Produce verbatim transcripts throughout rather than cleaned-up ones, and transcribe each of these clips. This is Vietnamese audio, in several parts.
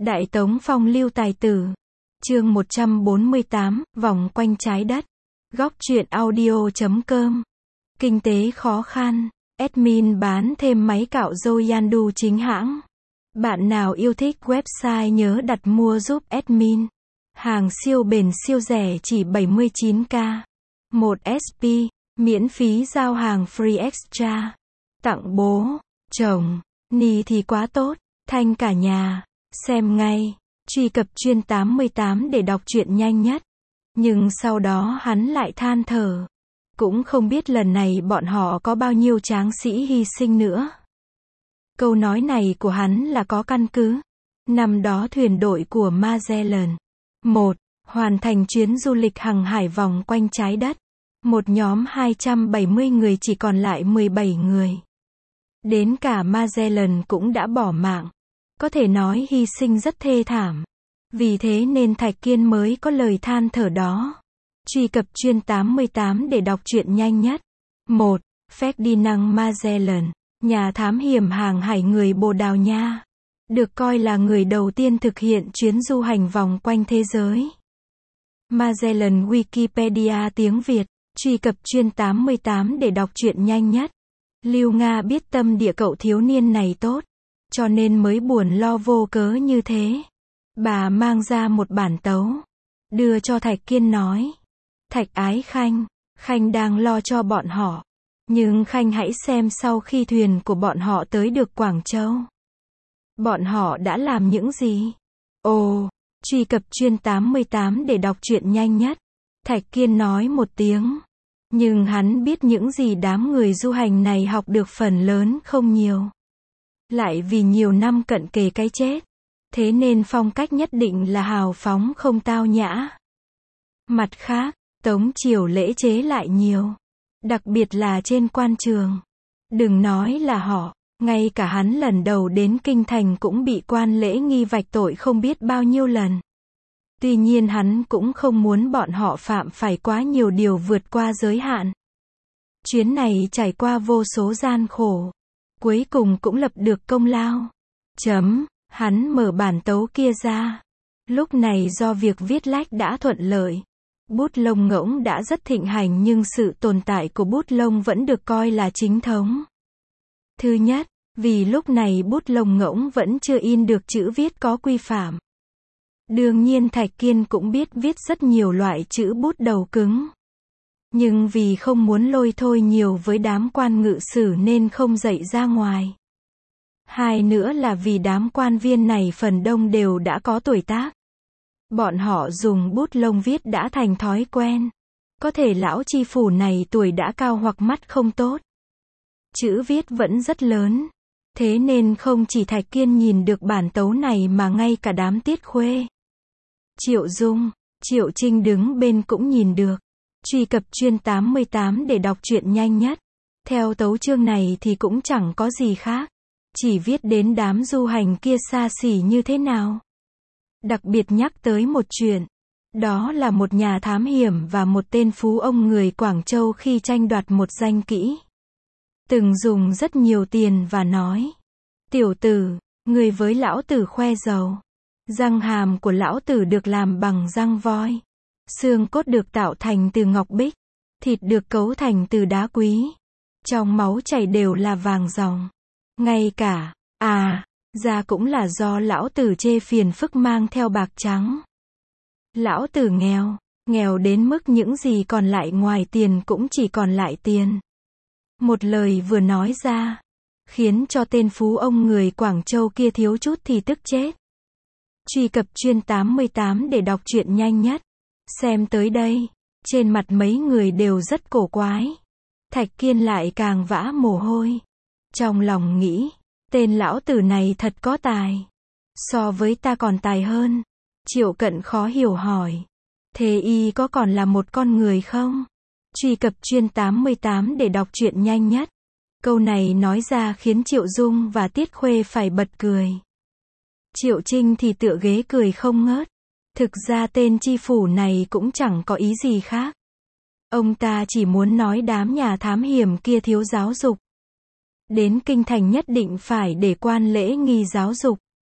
Đại Tống phong lưu tài tử. Chương một trăm bốn mươi tám, vòng quanh trái đất. Góc truyện audio chấm com. Kinh tế khó khăn. Admin bán thêm máy cạo râu Yandu chính hãng. Bạn nào yêu thích website nhớ đặt mua giúp admin. Hàng siêu bền siêu rẻ chỉ bảy mươi chín k. một ét pê, miễn phí giao hàng free extra. Tặng bố, chồng, ni thì quá tốt, thanh cả nhà. Xem ngay, truy cập chuyên tám mươi tám để đọc truyện nhanh nhất. Nhưng sau đó hắn lại than thở. Cũng không biết lần này bọn họ có bao nhiêu tráng sĩ hy sinh nữa. Câu nói này của hắn là có căn cứ. Năm đó thuyền đội của Magellan. một. Hoàn thành chuyến du lịch hàng hải vòng quanh trái đất. Một nhóm hai trăm bảy mươi người chỉ còn lại mười bảy người. Đến cả Magellan cũng đã bỏ mạng. Có thể nói hy sinh rất thê thảm. Vì thế nên Thạch Kiên mới có lời than thở đó. Truy cập chuyên tám mươi tám để đọc truyện nhanh nhất. một. Ferdinand Magellan, nhà thám hiểm hàng hải người Bồ Đào Nha. Được coi là người đầu tiên thực hiện chuyến du hành vòng quanh thế giới. Magellan Wikipedia tiếng Việt. Truy cập chuyên tám mươi tám để đọc truyện nhanh nhất. Lưu Nga biết tâm địa cậu thiếu niên này tốt. Cho nên mới buồn lo vô cớ như thế. Bà mang ra một bản tấu. Đưa cho Thạch Kiên nói. Thạch ái Khanh, Khanh đang lo cho bọn họ. Nhưng Khanh hãy xem sau khi thuyền của bọn họ tới được Quảng Châu. Bọn họ đã làm những gì? Ồ, truy cập chuyên tám mươi tám để đọc truyện nhanh nhất. Thạch Kiên nói một tiếng. Nhưng hắn biết những gì đám người du hành này học được phần lớn không nhiều. Lại vì nhiều năm cận kề cái chết. Thế nên phong cách nhất định là hào phóng không tao nhã. Mặt khác, Tống triều lễ chế lại nhiều. Đặc biệt là trên quan trường. Đừng nói là họ, ngay cả hắn lần đầu đến kinh thành cũng bị quan lễ nghi vạch tội không biết bao nhiêu lần. Tuy nhiên hắn cũng không muốn bọn họ phạm phải quá nhiều điều vượt qua giới hạn. Chuyến này trải qua vô số gian khổ. Cuối cùng cũng lập được công lao. Chấm, hắn mở bản tấu kia ra. Lúc này do việc viết lách đã thuận lợi. Bút lông ngỗng đã rất thịnh hành nhưng sự tồn tại của bút lông vẫn được coi là chính thống. Thứ nhất, vì lúc này bút lông ngỗng vẫn chưa in được chữ viết có quy phạm. Đương nhiên Thạch Kiên cũng biết viết rất nhiều loại chữ bút đầu cứng. Nhưng vì không muốn lôi thôi nhiều với đám quan ngự sử nên không dạy ra ngoài. Hai nữa là vì đám quan viên này phần đông đều đã có tuổi tác. Bọn họ dùng bút lông viết đã thành thói quen. Có thể lão tri phủ này tuổi đã cao hoặc mắt không tốt. Chữ viết vẫn rất lớn. Thế nên không chỉ Thạch Kiên nhìn được bản tấu này mà ngay cả đám Tiết Khuê, Triệu Dung, Triệu Trinh đứng bên cũng nhìn được. Truy cập chuyên tám mươi tám để đọc truyện nhanh nhất. Theo tấu chương này thì cũng chẳng có gì khác. Chỉ viết đến đám du hành kia xa xỉ như thế nào. Đặc biệt nhắc tới một chuyện. Đó là một nhà thám hiểm và một tên phú ông người Quảng Châu khi tranh đoạt một danh kỹ. Từng dùng rất nhiều tiền và nói. Tiểu tử, người với lão tử khoe giàu. Răng hàm của lão tử được làm bằng răng voi. Xương cốt được tạo thành từ ngọc bích. Thịt được cấu thành từ đá quý. Trong máu chảy đều là vàng ròng. Ngay cả, à, da cũng là do lão tử chê phiền phức mang theo bạc trắng. Lão tử nghèo, nghèo đến mức những gì còn lại ngoài tiền cũng chỉ còn lại tiền. Một lời vừa nói ra, khiến cho tên phú ông người Quảng Châu kia thiếu chút thì tức chết. Truy cập chuyên tám mươi tám để đọc truyện nhanh nhất. Xem tới đây, trên mặt mấy người đều rất cổ quái. Thạch Kiên lại càng vã mồ hôi. Trong lòng nghĩ, tên lão tử này thật có tài. So với ta còn tài hơn. Triệu Cận khó hiểu hỏi. Thế y có còn là một con người không? Truy cập chuyên tám mươi tám để đọc truyện nhanh nhất. Câu này nói ra khiến Triệu Dung và Tiết Khuê phải bật cười. Triệu Trinh thì tựa ghế cười không ngớt. Thực ra tên tri phủ này cũng chẳng có ý gì khác. Ông ta chỉ muốn nói đám nhà thám hiểm kia thiếu giáo dục. Đến kinh thành nhất định phải để quan lễ nghi giáo dục.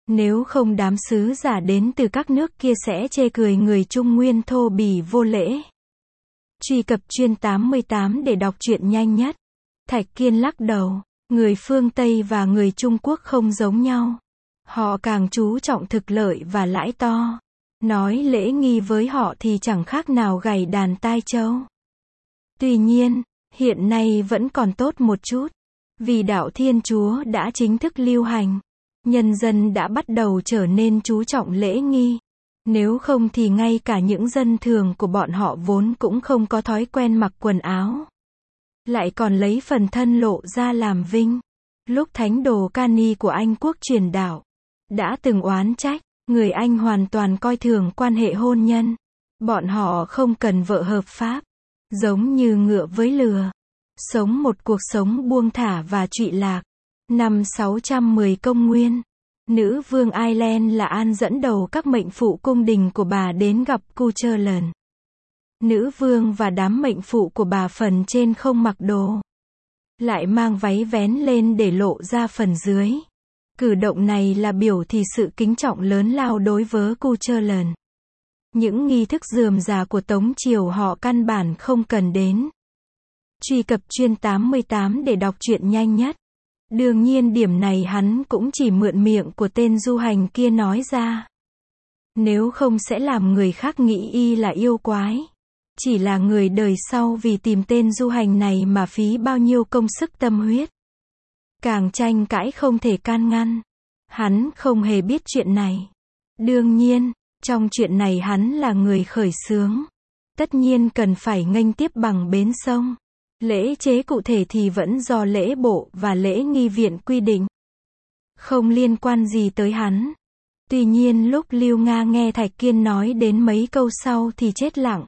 Nếu không đám sứ giả đến từ các nước kia sẽ chê cười người Trung Nguyên thô bỉ vô lễ. Truy cập chuyên tám mươi tám để đọc truyện nhanh nhất. Thạch Kiên lắc đầu, người phương Tây và người Trung Quốc không giống nhau. Họ càng chú trọng thực lợi và lãi to. Nói lễ nghi với họ thì chẳng khác nào gảy đàn tai trâu. Tuy nhiên, hiện nay vẫn còn tốt một chút. Vì đạo Thiên Chúa đã chính thức lưu hành. Nhân dân đã bắt đầu trở nên chú trọng lễ nghi. Nếu không thì ngay cả những dân thường của bọn họ vốn cũng không có thói quen mặc quần áo. Lại còn lấy phần thân lộ ra làm vinh. Lúc thánh đồ Cani của Anh quốc truyền đạo, đã từng oán trách, người Anh hoàn toàn coi thường quan hệ hôn nhân. Bọn họ không cần vợ hợp pháp. Giống như ngựa với lừa. Sống một cuộc sống buông thả và trụy lạc. Năm sáu trăm mười công nguyên, nữ vương Ireland là An dẫn đầu các mệnh phụ cung đình của bà đến gặp Cuchulainn. Nữ vương và đám mệnh phụ của bà phần trên không mặc đồ, lại mang váy vén lên để lộ ra phần dưới. Cử động này là biểu thị sự kính trọng lớn lao đối với Cuchulainn. Những nghi thức rườm rà của Tống triều họ căn bản không cần đến. Truy cập chuyên tám mươi tám để đọc truyện nhanh nhất. Đương nhiên điểm này hắn cũng chỉ mượn miệng của tên du hành kia nói ra. Nếu không sẽ làm người khác nghĩ y là yêu quái. Chỉ là người đời sau vì tìm tên du hành này mà phí bao nhiêu công sức tâm huyết. Càng tranh cãi không thể can ngăn. Hắn không hề biết chuyện này. Đương nhiên, trong chuyện này hắn là người khởi xướng. Tất nhiên cần phải nghênh tiếp bằng bến sông. Lễ chế cụ thể thì vẫn do lễ bộ và lễ nghi viện quy định. Không liên quan gì tới hắn. Tuy nhiên lúc Lưu Nga nghe Thạch Kiên nói đến mấy câu sau thì chết lặng.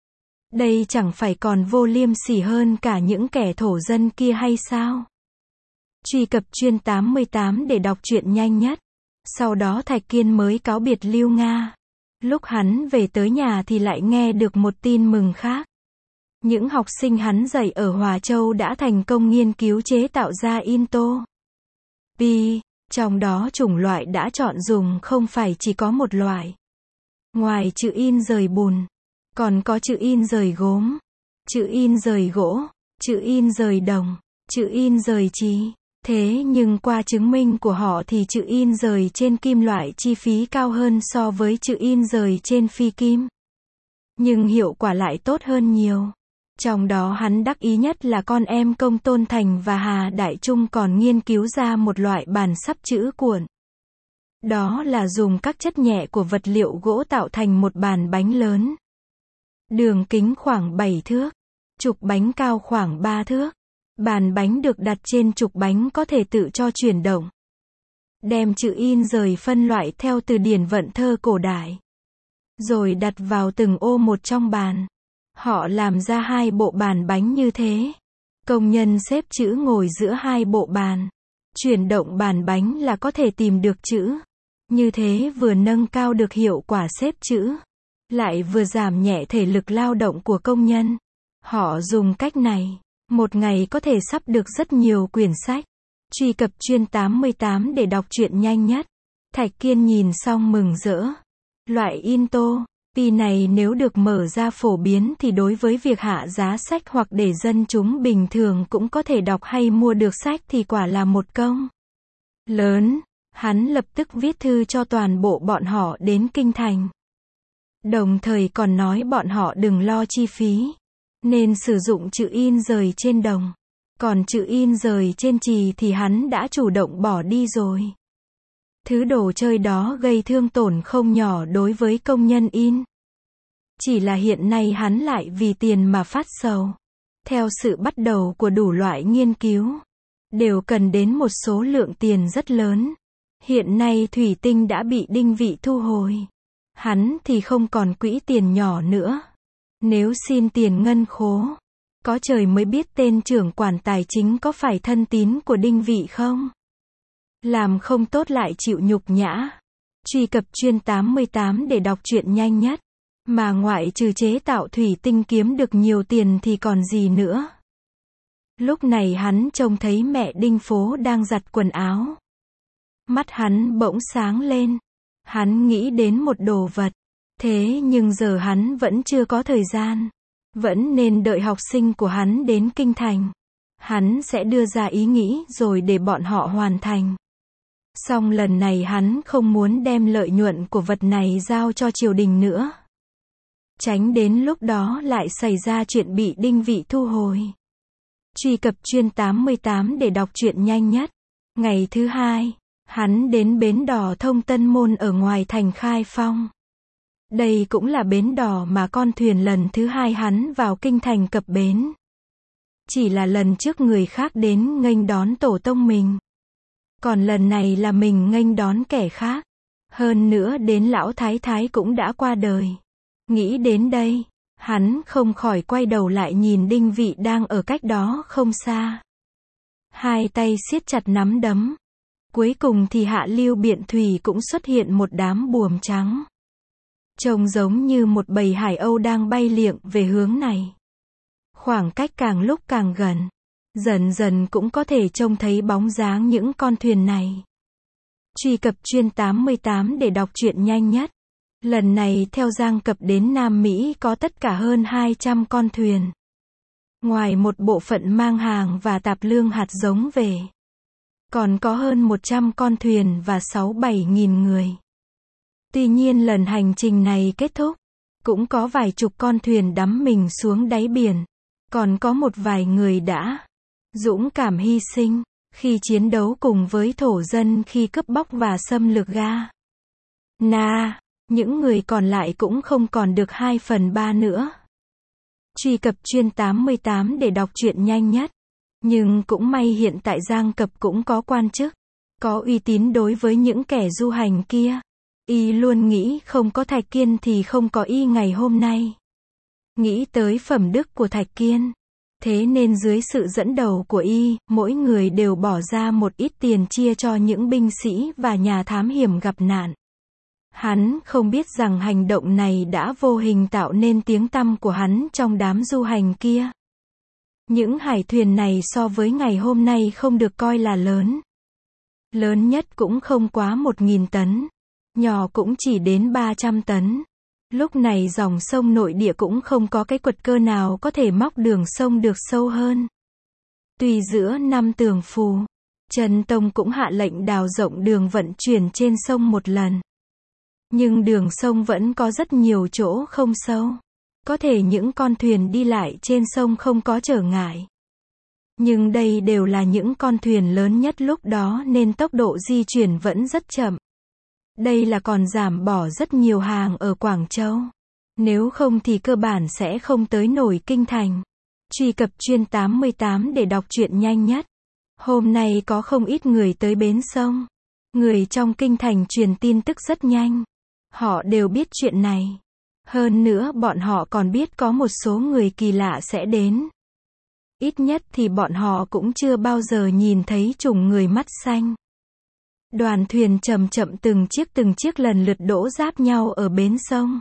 Đây chẳng phải còn vô liêm sỉ hơn cả những kẻ thổ dân kia hay sao? Truy cập chuyên tám mươi tám để đọc truyện nhanh nhất. Sau đó Thạch Kiên mới cáo biệt Lưu Nga. Lúc hắn về tới nhà thì lại nghe được một tin mừng khác. Những học sinh hắn dạy ở Hòa Châu đã thành công nghiên cứu chế tạo ra in tô. Pi, trong đó chủng loại đã chọn dùng không phải chỉ có một loại. Ngoài chữ in rời bùn, còn có chữ in rời gốm, chữ in rời gỗ, chữ in rời đồng, chữ in rời chì. Thế nhưng qua chứng minh của họ thì chữ in rời trên kim loại chi phí cao hơn so với chữ in rời trên phi kim. Nhưng hiệu quả lại tốt hơn nhiều. Trong đó hắn đắc ý nhất là con em Công Tôn Thành và Hà Đại Trung còn nghiên cứu ra một loại bàn sắp chữ cuộn. Đó là dùng các chất nhẹ của vật liệu gỗ tạo thành một bàn bánh lớn. Đường kính khoảng bảy thước, trục bánh cao khoảng ba thước. Bàn bánh được đặt trên trục bánh có thể tự cho chuyển động. Đem chữ in rời phân loại theo từ điển vận thơ cổ đại. Rồi đặt vào từng ô một trong bàn. Họ làm ra hai bộ bàn bánh như thế. Công nhân xếp chữ ngồi giữa hai bộ bàn. Chuyển động bàn bánh là có thể tìm được chữ. Như thế vừa nâng cao được hiệu quả xếp chữ, lại vừa giảm nhẹ thể lực lao động của công nhân. Họ dùng cách này, một ngày có thể sắp được rất nhiều quyển sách. Truy cập chuyên tám mươi tám để đọc truyện nhanh nhất. Thạch Kiên nhìn xong mừng rỡ. Loại in tô Pi này nếu được mở ra phổ biến thì đối với việc hạ giá sách hoặc để dân chúng bình thường cũng có thể đọc hay mua được sách thì quả là một công lớn. Hắn lập tức viết thư cho toàn bộ bọn họ đến Kinh Thành. Đồng thời còn nói bọn họ đừng lo chi phí, nên sử dụng chữ in rời trên đồng. Còn chữ in rời trên chì thì hắn đã chủ động bỏ đi rồi. Thứ đồ chơi đó gây thương tổn không nhỏ đối với công nhân in. Chỉ là hiện nay hắn lại vì tiền mà phát sầu. Theo sự bắt đầu của đủ loại nghiên cứu, đều cần đến một số lượng tiền rất lớn. Hiện nay thủy tinh đã bị Đinh Vị thu hồi. Hắn thì không còn quỹ tiền nhỏ nữa. Nếu xin tiền ngân khố, có trời mới biết tên trưởng quản tài chính có phải thân tín của Đinh Vị không? Làm không tốt lại chịu nhục nhã. Truy cập chuyên tám mươi tám để đọc truyện nhanh nhất. Mà ngoại trừ chế tạo thủy tinh kiếm được nhiều tiền thì còn gì nữa. Lúc này hắn trông thấy mẹ Đinh Phố đang giặt quần áo. Mắt hắn bỗng sáng lên. Hắn nghĩ đến một đồ vật. Thế nhưng giờ hắn vẫn chưa có thời gian. Vẫn nên đợi học sinh của hắn đến kinh thành. Hắn sẽ đưa ra ý nghĩ rồi để bọn họ hoàn thành. Song lần này hắn không muốn đem lợi nhuận của vật này giao cho triều đình nữa. Tránh đến lúc đó lại xảy ra chuyện bị Đinh Vị thu hồi. Truy cập chuyên tám mươi tám để đọc truyện nhanh nhất. Ngày thứ hai, hắn đến bến đò Thông Tân Môn ở ngoài thành Khai Phong. Đây cũng là bến đò mà con thuyền lần thứ hai hắn vào kinh thành cập bến. Chỉ là lần trước người khác đến nghênh đón tổ tông mình. Còn lần này là mình nghênh đón kẻ khác. Hơn nữa đến lão thái thái cũng đã qua đời. Nghĩ đến đây, hắn không khỏi quay đầu lại nhìn Đinh Vị đang ở cách đó không xa. Hai tay siết chặt nắm đấm. Cuối cùng thì hạ lưu Biện Thủy cũng xuất hiện một đám buồm trắng. Trông giống như một bầy hải âu đang bay liệng về hướng này. Khoảng cách càng lúc càng gần. Dần dần cũng có thể trông thấy bóng dáng những con thuyền này. Truy cập chuyên tám mươi tám để đọc truyện nhanh nhất. Lần này theo Giang Cập đến Nam Mỹ có tất cả hơn hai trăm con thuyền. Ngoài một bộ phận mang hàng và tạp lương hạt giống về. Còn có hơn một trăm con thuyền và sáu bảy nghìn người. Tuy nhiên lần hành trình này kết thúc. Cũng có vài chục con thuyền đắm mình xuống đáy biển. Còn có một vài người đã dũng cảm hy sinh khi chiến đấu cùng với thổ dân khi cướp bóc và xâm lược Ga Na. Những người còn lại cũng không còn được hai phần ba nữa. Truy cập chuyên tám mươi tám để đọc truyện nhanh nhất. Nhưng cũng may hiện tại Giang Cập cũng có quan chức, có uy tín đối với những kẻ du hành kia. Y luôn nghĩ không có Thạch Kiên thì không có y ngày hôm nay. Nghĩ tới phẩm đức của Thạch Kiên. Thế nên dưới sự dẫn đầu của y, mỗi người đều bỏ ra một ít tiền chia cho những binh sĩ và nhà thám hiểm gặp nạn. Hắn không biết rằng hành động này đã vô hình tạo nên tiếng tăm của hắn trong đám du hành kia. Những hải thuyền này so với ngày hôm nay không được coi là lớn. Lớn nhất cũng không quá một nghìn tấn. Nhỏ cũng chỉ đến ba trăm tấn. Lúc này dòng sông nội địa cũng không có cái quật cơ nào có thể móc đường sông được sâu hơn. Tuy giữa năm Tường Phù, Trần Tông cũng hạ lệnh đào rộng đường vận chuyển trên sông một lần. Nhưng đường sông vẫn có rất nhiều chỗ không sâu. Có thể những con thuyền đi lại trên sông không có trở ngại. Nhưng đây đều là những con thuyền lớn nhất lúc đó nên tốc độ di chuyển vẫn rất chậm. Đây là còn giảm bỏ rất nhiều hàng ở Quảng Châu. Nếu không thì cơ bản sẽ không tới nổi kinh thành. Truy cập chuyên tám mươi tám để đọc truyện nhanh nhất. Hôm nay có không ít người tới bến sông. Người trong kinh thành truyền tin tức rất nhanh. Họ đều biết chuyện này. Hơn nữa bọn họ còn biết có một số người kỳ lạ sẽ đến. Ít nhất thì bọn họ cũng chưa bao giờ nhìn thấy chủng người mắt xanh. Đoàn thuyền chậm chậm từng chiếc từng chiếc lần lượt đỗ giáp nhau ở bến sông.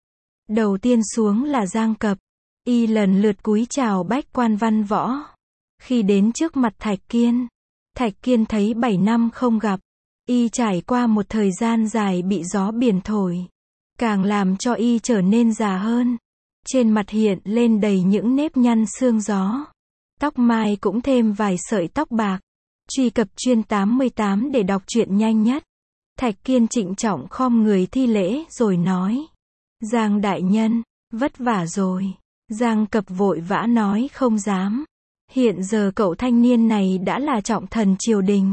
Đầu tiên xuống là Giang Cập. Y lần lượt cúi chào bách quan văn võ. Khi đến trước mặt Thạch Kiên, Thạch Kiên thấy bảy năm không gặp. Y trải qua một thời gian dài bị gió biển thổi. Càng làm cho y trở nên già hơn. Trên mặt hiện lên đầy những nếp nhăn sương gió. Tóc mai cũng thêm vài sợi tóc bạc. Truy cập chuyên tám mươi tám để đọc truyện nhanh nhất. Thạch Kiên trịnh trọng khom người thi lễ rồi nói. Giang đại nhân, vất vả rồi. Giang Cập vội vã nói không dám. Hiện giờ cậu thanh niên này đã là trọng thần triều đình.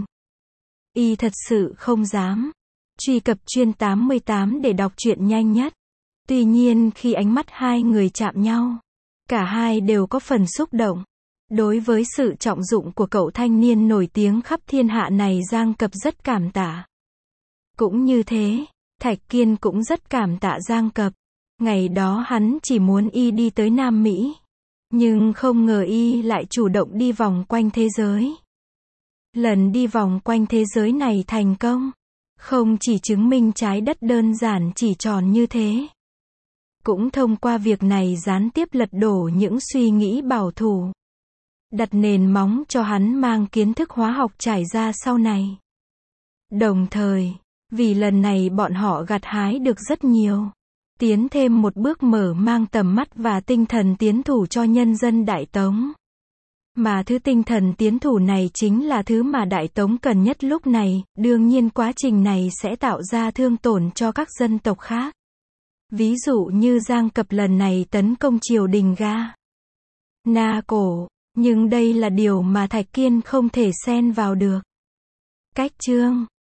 Y thật sự không dám. Truy cập chuyên tám mươi tám để đọc truyện nhanh nhất. Tuy nhiên khi ánh mắt hai người chạm nhau, cả hai đều có phần xúc động. Đối với sự trọng dụng của cậu thanh niên nổi tiếng khắp thiên hạ này Giang Cập rất cảm tạ. Cũng như thế, Thạch Kiên cũng rất cảm tạ Giang Cập. Ngày đó hắn chỉ muốn y đi tới Nam Mỹ. Nhưng không ngờ y lại chủ động đi vòng quanh thế giới. Lần đi vòng quanh thế giới này thành công. Không chỉ chứng minh trái đất đơn giản chỉ tròn như thế. Cũng thông qua việc này gián tiếp lật đổ những suy nghĩ bảo thủ. Đặt nền móng cho hắn mang kiến thức hóa học trải ra sau này. Đồng thời, vì lần này bọn họ gặt hái được rất nhiều, tiến thêm một bước mở mang tầm mắt và tinh thần tiến thủ cho nhân dân Đại Tống. Mà thứ tinh thần tiến thủ này chính là thứ mà Đại Tống cần nhất lúc này, đương nhiên quá trình này sẽ tạo ra thương tổn cho các dân tộc khác. Ví dụ như Giang Cập lần này tấn công triều đình Ga Na Cổ, nhưng đây là điều mà Thạch Kiên không thể xen vào được. Cách chương